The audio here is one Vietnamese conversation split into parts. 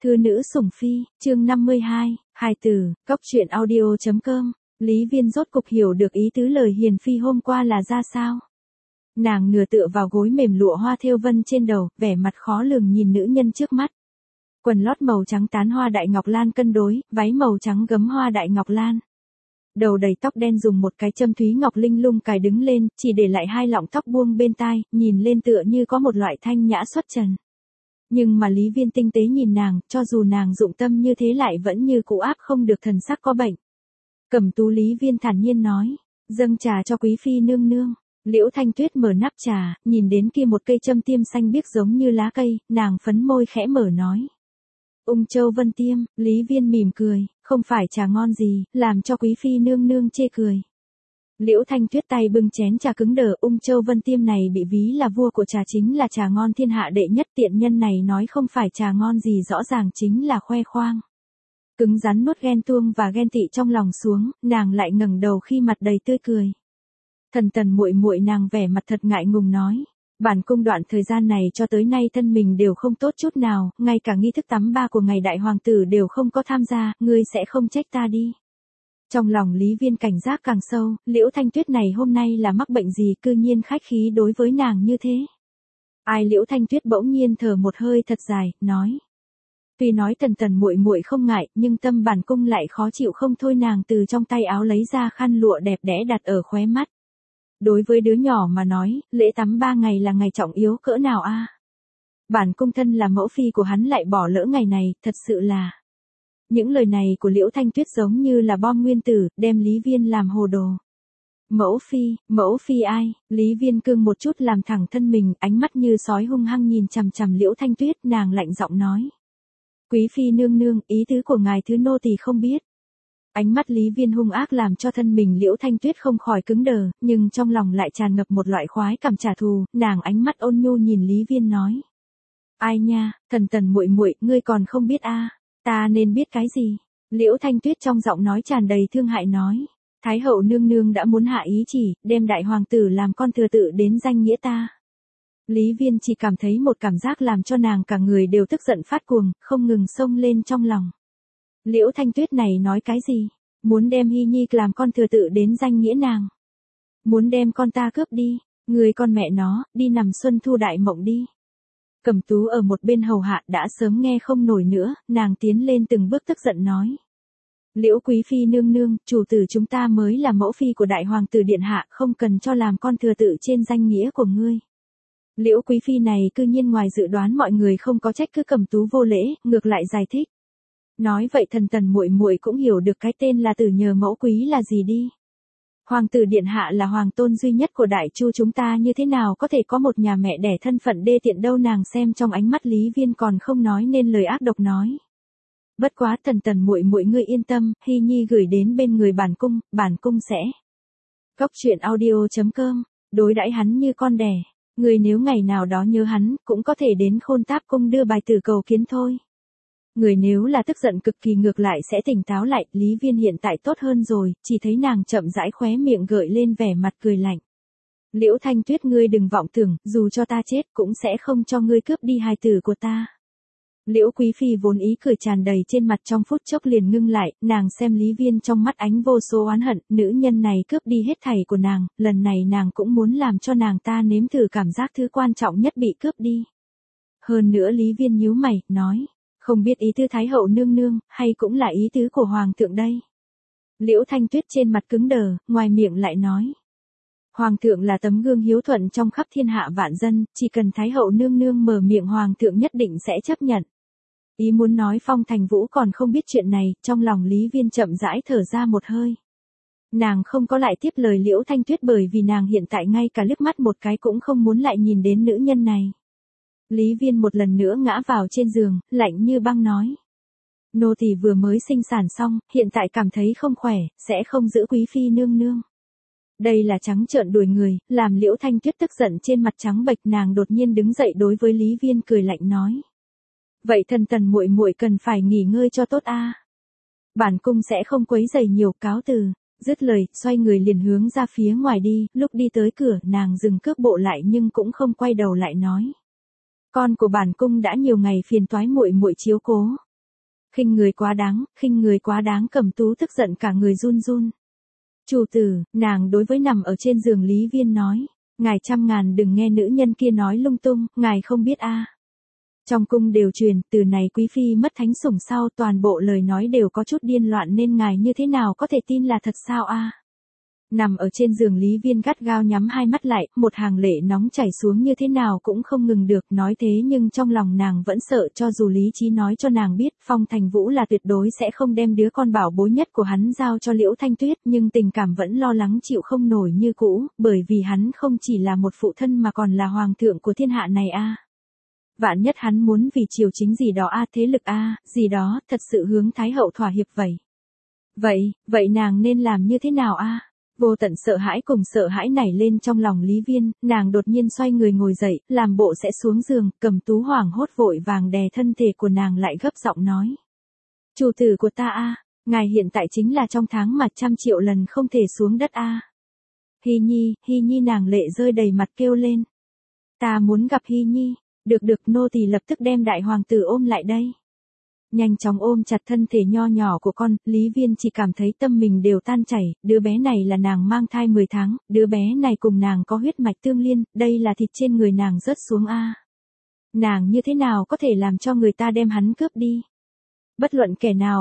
Thư nữ sủng phi, chương 52, hài tử, cóc truyện audio.com, Lý Viên rốt cục hiểu được ý tứ lời hiền phi hôm qua là ra sao. Nàng nửa tựa vào gối mềm lụa hoa thêu vân trên đầu, vẻ mặt khó lường nhìn nữ nhân trước mắt. Quần lót màu trắng tán hoa đại ngọc lan cân đối, váy màu trắng gấm hoa đại ngọc lan. Đầu đầy tóc đen dùng một cái châm thúy ngọc linh lung cài đứng lên, chỉ để lại hai lọng tóc buông bên tai, nhìn lên tựa như có một loại thanh nhã xuất trần. Nhưng mà Lý Viên tinh tế nhìn nàng, cho dù nàng dụng tâm như thế lại vẫn như cũ áp không được thần sắc có bệnh. Cẩm tú Lý Viên thản nhiên nói, dâng trà cho quý phi nương nương. Liễu Thanh Tuyết mở nắp trà, nhìn đến kia một cây châm tiêm xanh biếc giống như lá cây, nàng phấn môi khẽ mở nói. Ung Châu Vân Tiêm, Lý Viên mỉm cười, không phải trà ngon gì, làm cho quý phi nương nương chê cười. Liễu Thanh Tuyết tay bưng chén trà cứng đờ, Ung Châu Vân Tiêm này bị ví là vua của trà chính là trà ngon thiên hạ đệ nhất, tiện nhân này nói không phải trà ngon gì rõ ràng chính là khoe khoang. Cứng rắn nuốt ghen tuông và ghen tị trong lòng xuống, nàng lại ngẩng đầu khi mặt đầy tươi cười. Thần Tần muội muội, nàng vẻ mặt thật ngại ngùng nói. Bản cung đoạn thời gian này cho tới nay thân mình đều không tốt chút nào, ngay cả nghi thức tắm ba của ngày đại hoàng tử đều không có tham gia, ngươi sẽ không trách ta đi. Trong lòng Lý Viên cảnh giác càng sâu, Liễu Thanh Tuyết này hôm nay là mắc bệnh gì cư nhiên khách khí đối với nàng như thế. Ai Liễu Thanh Tuyết bỗng nhiên thở một hơi thật dài, nói. Tuy nói Thần Tần muội muội không ngại, nhưng tâm bản cung lại khó chịu không thôi. Nàng từ trong tay áo lấy ra khăn lụa đẹp đẽ đặt ở khóe mắt. Đối với đứa nhỏ mà nói, lễ tắm 3 ngày là ngày trọng yếu cỡ nào a? Bản cung thân là mẫu phi của hắn lại bỏ lỡ ngày này, thật sự là. Những lời này của Liễu Thanh Tuyết giống như là bom nguyên tử, đem Lý Viên làm hồ đồ. Mẫu phi ai? Lý Viên cương một chút làm thẳng thân mình, ánh mắt như sói hung hăng nhìn chằm chằm Liễu Thanh Tuyết, nàng lạnh giọng nói. Quý phi nương nương, ý tứ của ngài thứ nô tỳ không biết. Ánh mắt Lý Viên hung ác làm cho thân mình Liễu Thanh Tuyết không khỏi cứng đờ, nhưng trong lòng lại tràn ngập một loại khoái cảm trả thù, nàng ánh mắt ôn nhu nhìn Lý Viên nói. Ai nha, Thần Tần muội muội, ngươi còn không biết a? Ta nên biết cái gì? Liễu Thanh Tuyết trong giọng nói tràn đầy thương hại nói. Thái hậu nương nương đã muốn hạ ý chỉ, đem đại hoàng tử làm con thừa tự đến danh nghĩa ta. Lý Viên chỉ cảm thấy một cảm giác làm cho nàng cả người đều tức giận phát cuồng, không ngừng xông lên trong lòng. Liễu Thanh Tuyết này nói cái gì? Muốn đem Hy Nhi làm con thừa tự đến danh nghĩa nàng. Muốn đem con ta cướp đi, người con mẹ nó, đi nằm xuân thu đại mộng đi. Cẩm tú ở một bên hầu hạ đã sớm nghe không nổi nữa, nàng tiến lên từng bước tức giận nói. Liễu quý phi nương nương, chủ tử chúng ta mới là mẫu phi của đại hoàng tử điện hạ, không cần cho làm con thừa tự trên danh nghĩa của ngươi. Liễu quý phi này cư nhiên ngoài dự đoán mọi người không có trách cứ Cẩm tú vô lễ, ngược lại giải thích. Nói vậy Thần Tần muội muội cũng hiểu được cái tên là Tử Nhờ mẫu quý là gì đi. Hoàng tử điện hạ là hoàng tôn duy nhất của Đại Chu chúng ta, như thế nào có thể có một nhà mẹ đẻ thân phận đê tiện đâu. Nàng xem trong ánh mắt Lý Viên còn không nói nên lời ác độc nói. Bất quá Thần Tần muội muội ngươi yên tâm, Hy Nhi gửi đến bên người bản cung sẽ. Cóc truyện audio.com, đối đãi hắn như con đẻ, người nếu ngày nào đó nhớ hắn, cũng có thể đến Khôn Táp cung đưa bài tử cầu kiến thôi. Người nếu là tức giận cực kỳ ngược lại sẽ tỉnh táo lại, Lý Viên hiện tại tốt hơn rồi, chỉ thấy nàng chậm rãi khóe miệng gợi lên vẻ mặt cười lạnh. Liễu Thanh Tuyết ngươi đừng vọng tưởng, dù cho ta chết cũng sẽ không cho ngươi cướp đi hài tử của ta. Liễu quý phi vốn ý cười tràn đầy trên mặt trong phút chốc liền ngưng lại, nàng xem Lý Viên trong mắt ánh vô số oán hận, nữ nhân này cướp đi hết thảy của nàng, lần này nàng cũng muốn làm cho nàng ta nếm thử cảm giác thứ quan trọng nhất bị cướp đi. Hơn nữa Lý Viên nhíu mày, nói. Không biết ý tứ Thái hậu nương nương, hay cũng là ý tứ của Hoàng thượng đây. Liễu Thanh Tuyết trên mặt cứng đờ, ngoài miệng lại nói. Hoàng thượng là tấm gương hiếu thuận trong khắp thiên hạ vạn dân, chỉ cần Thái hậu nương nương mở miệng Hoàng thượng nhất định sẽ chấp nhận. Ý muốn nói Phong Thành Vũ còn không biết chuyện này, trong lòng Lý Viên chậm rãi thở ra một hơi. Nàng không có lại tiếp lời Liễu Thanh Tuyết bởi vì nàng hiện tại ngay cả liếc mắt một cái cũng không muốn lại nhìn đến nữ nhân này. Lý Viên một lần nữa ngã vào trên giường, lạnh như băng nói. Nô tỳ vừa mới sinh sản xong, hiện tại cảm thấy không khỏe, sẽ không giữ quý phi nương nương. Đây là trắng trợn đuổi người, làm Liễu Thanh Tuyết tức giận trên mặt trắng bệch, nàng đột nhiên đứng dậy đối với Lý Viên cười lạnh nói. Vậy Thần Tần muội muội cần phải nghỉ ngơi cho tốt a. Bản cung sẽ không quấy rầy nhiều, cáo từ. Dứt lời, xoay người liền hướng ra phía ngoài đi, lúc đi tới cửa, nàng dừng cước bộ lại nhưng cũng không quay đầu lại nói. Con của bản cung đã nhiều ngày phiền toái muội muội chiếu cố. Khinh người quá đáng, khinh người quá đáng. Cẩm Tú tức giận cả người run run. Chủ tử, nàng đối với nằm ở trên giường Lý Viên nói, ngài trăm ngàn đừng nghe nữ nhân kia nói lung tung, ngài không biết a. Trong cung đều truyền, từ này quý phi mất thánh sủng sau toàn bộ lời nói đều có chút điên loạn nên ngài như thế nào có thể tin là thật sao a? Nằm ở trên giường Lý Viên gắt gao nhắm hai mắt lại, một hàng lệ nóng chảy xuống như thế nào cũng không ngừng được, nói thế nhưng trong lòng nàng vẫn sợ, cho dù lý trí nói cho nàng biết Phong Thành Vũ là tuyệt đối sẽ không đem đứa con bảo bối nhất của hắn giao cho Liễu Thanh Tuyết, nhưng tình cảm vẫn lo lắng chịu không nổi như cũ, bởi vì hắn không chỉ là một phụ thân mà còn là hoàng thượng của thiên hạ này a. Vạn nhất hắn muốn vì triều chính gì đó a, thế lực a, gì đó, thật sự hướng Thái hậu thỏa hiệp vậy. Vậy nàng nên làm như thế nào a? Vô tận sợ hãi cùng sợ hãi nảy lên trong lòng Lý Viên, nàng đột nhiên xoay người ngồi dậy, làm bộ sẽ xuống giường, Cẩm Tú hoảng hốt vội vàng đè thân thể của nàng lại gấp giọng nói. Chủ tử của ta a, ngài hiện tại chính là trong tháng mà 100 triệu lần không thể xuống đất a. Hy Nhi nàng lệ rơi đầy mặt kêu lên. Ta muốn gặp Hy Nhi, được nô tỳ lập tức đem đại hoàng tử ôm lại đây. Nhanh chóng ôm chặt thân thể nho nhỏ của con, Lý Viên chỉ cảm thấy tâm mình đều tan chảy, đứa bé này là nàng mang thai 10 tháng, đứa bé này cùng nàng có huyết mạch tương liên, đây là thịt trên người nàng rớt xuống a. Nàng như thế nào có thể làm cho người ta đem hắn cướp đi? Bất luận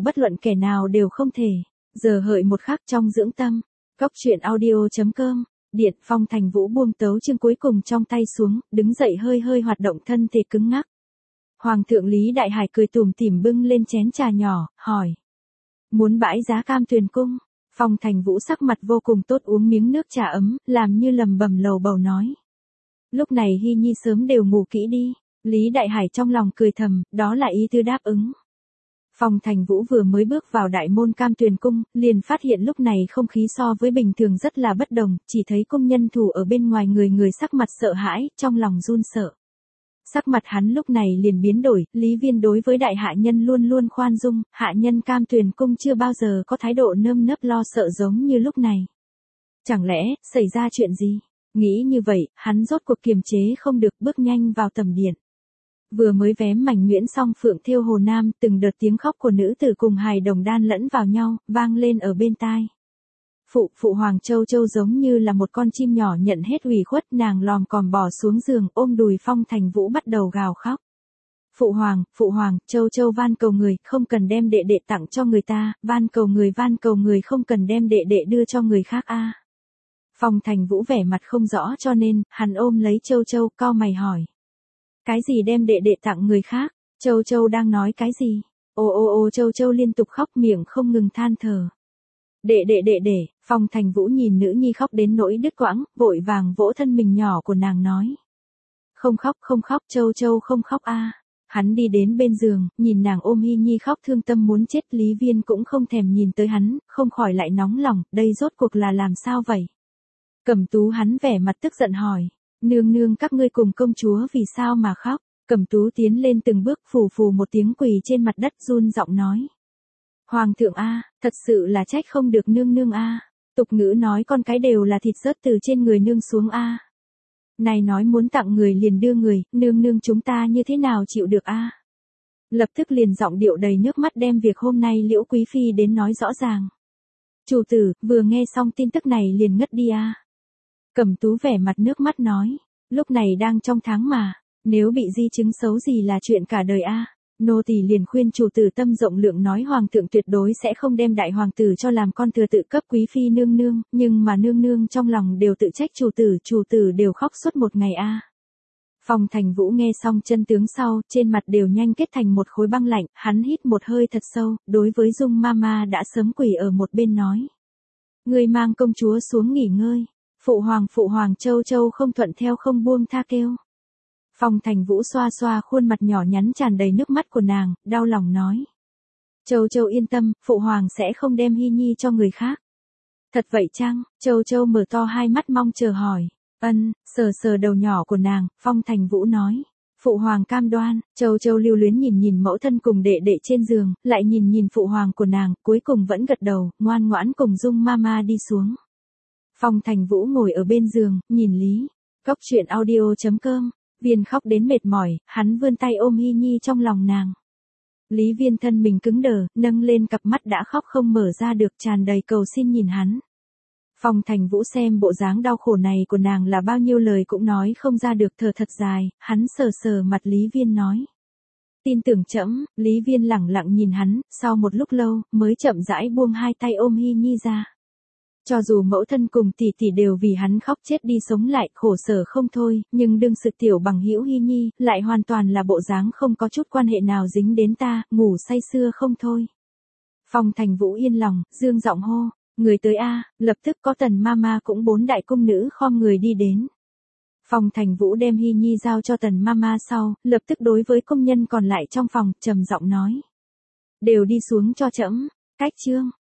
kẻ nào đều không thể. Giờ hợi một khắc trong dưỡng tâm. Cóc truyện audio.com. Điện Phong Thành Vũ buông tấu chương cuối cùng trong tay xuống, đứng dậy hơi hoạt động thân thể cứng ngắc. Hoàng thượng Lý Đại Hải cười tủm tỉm bưng lên chén trà nhỏ, hỏi. Muốn bãi giá Cam Tuyền cung? Phong Thành Vũ sắc mặt vô cùng tốt uống miếng nước trà ấm, làm như lầm bầm lầu bầu nói. Lúc này Hy Nhi sớm đều ngủ kỹ đi. Lý Đại Hải trong lòng cười thầm, đó là ý tư đáp ứng. Phong Thành Vũ vừa mới bước vào đại môn Cam Tuyền cung, liền phát hiện lúc này không khí so với bình thường rất là bất đồng, chỉ thấy cung nhân thủ ở bên ngoài người sắc mặt sợ hãi, trong lòng run sợ. Sắc mặt hắn lúc này liền biến đổi, Lý Viên đối với đại hạ nhân luôn luôn khoan dung, hạ nhân Cam Tuyền cung chưa bao giờ có thái độ nơm nớp lo sợ giống như lúc này. Chẳng lẽ, xảy ra chuyện gì? Nghĩ như vậy, hắn rốt cuộc kiềm chế không được bước nhanh vào tầm điện. Vừa mới vém mảnh nhuyễn xong phượng thêu hồ nam, từng đợt tiếng khóc của nữ tử cùng hài đồng đan lẫn vào nhau, vang lên ở bên tai. Phụ hoàng Châu Châu giống như là một con chim nhỏ nhận hết ủy khuất, nàng lòm còm bò xuống giường, ôm đùi Phong Thành Vũ bắt đầu gào khóc. Phụ hoàng, Châu Châu van cầu người, không cần đem đệ đệ tặng cho người ta, van cầu người không cần đem đệ đệ đưa cho người khác a. Phong Thành Vũ vẻ mặt không rõ cho nên, hắn ôm lấy Châu Châu, cau mày hỏi. Cái gì đem đệ đệ tặng người khác? Châu Châu đang nói cái gì? Ô Châu Châu liên tục khóc miệng không ngừng than thở. Đệ, Phong Thành Vũ nhìn nữ nhi khóc đến nỗi đứt quãng, vội vàng vỗ thân mình nhỏ của nàng nói. Không khóc, Châu Châu không khóc a. Hắn đi đến bên giường, nhìn nàng ôm Hy Nhi khóc thương tâm muốn chết, Lý Viên cũng không thèm nhìn tới hắn, không khỏi lại nóng lòng, đây rốt cuộc là làm sao vậy? Cẩm Tú hắn vẻ mặt tức giận hỏi. Nương các ngươi cùng công chúa vì sao mà khóc? Cẩm Tú tiến lên từng bước phù một tiếng quỳ trên mặt đất run giọng nói. Hoàng thượng a, thật sự là trách không được nương a. Tục ngữ nói con cái đều là thịt rớt từ trên người nương xuống a. Này nói muốn tặng người liền đưa người, nương chúng ta như thế nào chịu được a? Lập tức liền giọng điệu đầy nước mắt đem việc hôm nay Liễu Quý phi đến nói rõ ràng. Chủ tử, vừa nghe xong tin tức này liền ngất đi a. Cẩm Tú vẻ mặt nước mắt nói, lúc này đang trong tháng mà, nếu bị di chứng xấu gì là chuyện cả đời a. Nô tỳ liền khuyên chủ tử tâm rộng lượng nói hoàng thượng tuyệt đối sẽ không đem đại hoàng tử cho làm con thừa tự cấp quý phi nương, nhưng mà nương trong lòng đều tự trách chủ tử đều khóc suốt một ngày a. Phong Thành Vũ nghe xong chân tướng sau, trên mặt đều nhanh kết thành một khối băng lạnh, hắn hít một hơi thật sâu, đối với Dung Mama đã sớm quỳ ở một bên nói. Người mang công chúa xuống nghỉ ngơi. Phụ hoàng Châu Châu không thuận theo không buông tha kêu. Phong Thành Vũ xoa khuôn mặt nhỏ nhắn tràn đầy nước mắt của nàng, đau lòng nói. Châu Châu yên tâm, phụ hoàng sẽ không đem Hy Nhi cho người khác. Thật vậy chăng? Châu Châu mở to hai mắt mong chờ hỏi. Sờ đầu nhỏ của nàng, Phong Thành Vũ nói. Phụ hoàng cam đoan. Châu Châu lưu luyến nhìn mẫu thân cùng đệ trên giường, lại nhìn phụ hoàng của nàng, cuối cùng vẫn gật đầu, ngoan ngoãn cùng Dung Mama đi xuống. Phong Thành Vũ ngồi ở bên giường, nhìn Lý. Cóc truyện audio.com. Viên khóc đến mệt mỏi, hắn vươn tay ôm Hy Nhi trong lòng nàng. Lý Viên thân mình cứng đờ, nâng lên cặp mắt đã khóc không mở ra được, tràn đầy cầu xin nhìn hắn. Phong Thành Vũ xem bộ dáng đau khổ này của nàng là bao nhiêu lời cũng nói không ra được, thở thật dài, hắn sờ sờ mặt Lý Viên nói. Tin tưởng trẫm. Lý Viên lẳng lặng nhìn hắn, sau một lúc lâu, mới chậm rãi buông hai tay ôm Hy Nhi ra. Cho dù mẫu thân cùng tỷ tỷ đều vì hắn khóc chết đi sống lại, khổ sở không thôi, nhưng đương sự tiểu bằng hữu Hy Nhi, lại hoàn toàn là bộ dáng không có chút quan hệ nào dính đến ta, ngủ say sưa không thôi. Phong Thành Vũ yên lòng, dương giọng hô, người tới a, lập tức có Tần Mama cũng 4 đại cung nữ khom người đi đến. Phong Thành Vũ đem Hy Nhi giao cho Tần Mama sau, lập tức đối với công nhân còn lại trong phòng, trầm giọng nói. Đều đi xuống cho trẫm. Cách chương